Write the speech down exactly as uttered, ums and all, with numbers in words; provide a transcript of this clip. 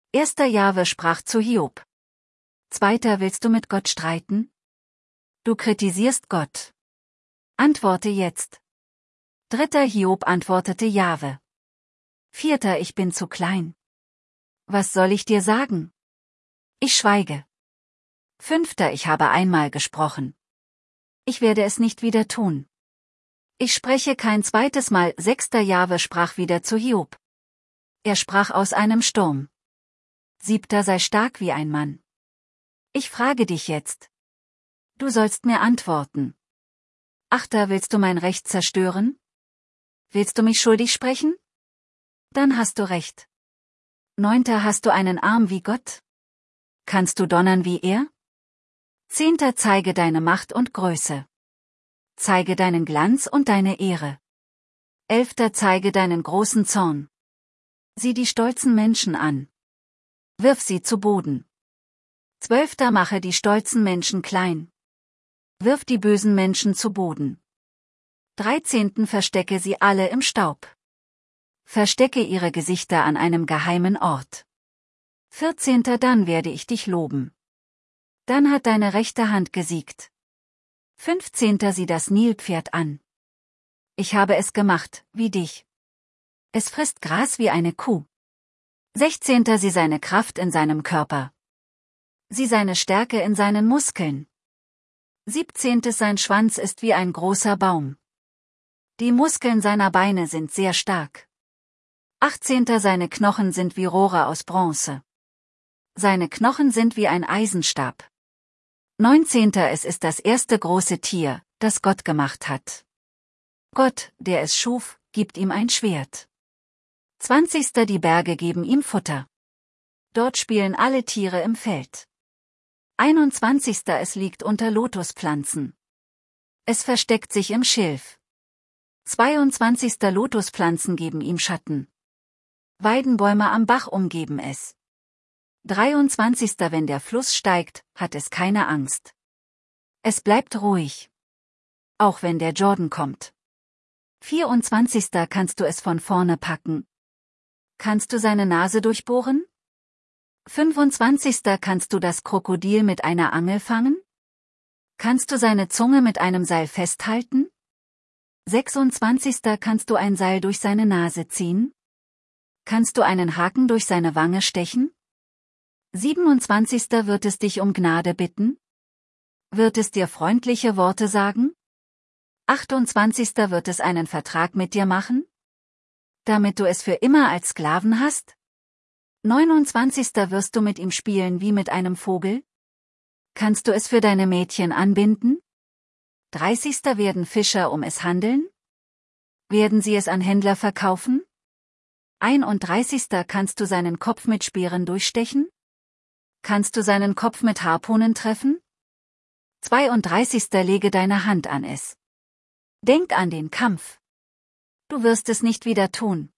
Erster Jahwe sprach zu Hiob. Zweiter Willst du mit Gott streiten? Du kritisierst Gott. Antworte jetzt. Dritter Hiob antwortete Jahwe. Vierter Ich bin zu klein. Was soll ich dir sagen? Ich schweige. Fünfter Ich habe einmal gesprochen. Ich werde es nicht wieder tun. Ich spreche kein zweites Mal. Sechster Jahwe sprach wieder zu Hiob. Er sprach aus einem Sturm. Siebter Sei stark wie ein Mann. Ich frage dich jetzt. Du sollst mir antworten. Achter Willst du mein Recht zerstören? Willst du mich schuldig sprechen? Dann hast du recht. Neunter Hast du einen Arm wie Gott? Kannst du donnern wie er? Zehnter Zeige deine Macht und Größe. Zeige deinen Glanz und deine Ehre. Elfter Zeige deinen großen Zorn. Sieh die stolzen Menschen an. Wirf sie zu Boden. Zwölfter Mache die stolzen Menschen klein. Wirf die bösen Menschen zu Boden. Dreizehnten Verstecke sie alle im Staub. Verstecke ihre Gesichter an einem geheimen Ort. Vierzehnter Dann werde ich dich loben. Dann hat deine rechte Hand gesiegt. Fünfzehnter Sieh das Nilpferd an. Ich habe es gemacht, wie dich. Es frisst Gras wie eine Kuh. Sechzehnter Sieh seine Kraft in seinem Körper. Sieh seine Stärke in seinen Muskeln. Siebzehntes Sein Schwanz ist wie ein großer Baum. Die Muskeln seiner Beine sind sehr stark. Achtzehnter Seine Knochen sind wie Rohre aus Bronze. Seine Knochen sind wie ein Eisenstab. Neunzehnter Es ist das erste große Tier, das Gott gemacht hat. Gott, der es schuf, gibt ihm ein Schwert. Zwanzigster Die Berge geben ihm Futter. Dort spielen alle Tiere im Feld. Einundzwanzigster Es liegt unter Lotuspflanzen. Es versteckt sich im Schilf. Zweiundzwanzigster Lotuspflanzen geben ihm Schatten. Weidenbäume am Bach umgeben es. Dreiundzwanzigster Wenn der Fluss steigt, hat es keine Angst. Es bleibt ruhig. Auch wenn der Jordan kommt. Vierundzwanzigster Kannst du es von vorne packen? Kannst du seine Nase durchbohren? Fünfundzwanzigster Kannst du das Krokodil mit einer Angel fangen? Kannst du seine Zunge mit einem Seil festhalten? Sechsundzwanzigster Kannst du ein Seil durch seine Nase ziehen? Kannst du einen Haken durch seine Wange stechen? Siebenundzwanzigster Wird es dich um Gnade bitten? Wird es dir freundliche Worte sagen? Achtundzwanzigster Wird es einen Vertrag mit dir machen? Damit du es für immer als Sklaven hast? Neunundzwanzigster Wirst du mit ihm spielen wie mit einem Vogel? Kannst du es für deine Mädchen anbinden? Dreißigster Werden Fischer um es handeln? Werden sie es an Händler verkaufen? Einunddreißigster Kannst du seinen Kopf mit Speeren durchstechen? Kannst du seinen Kopf mit Harpunen treffen? Zweiunddreißigster Lege deine Hand an es. Denk an den Kampf. Du wirst es nicht wieder tun.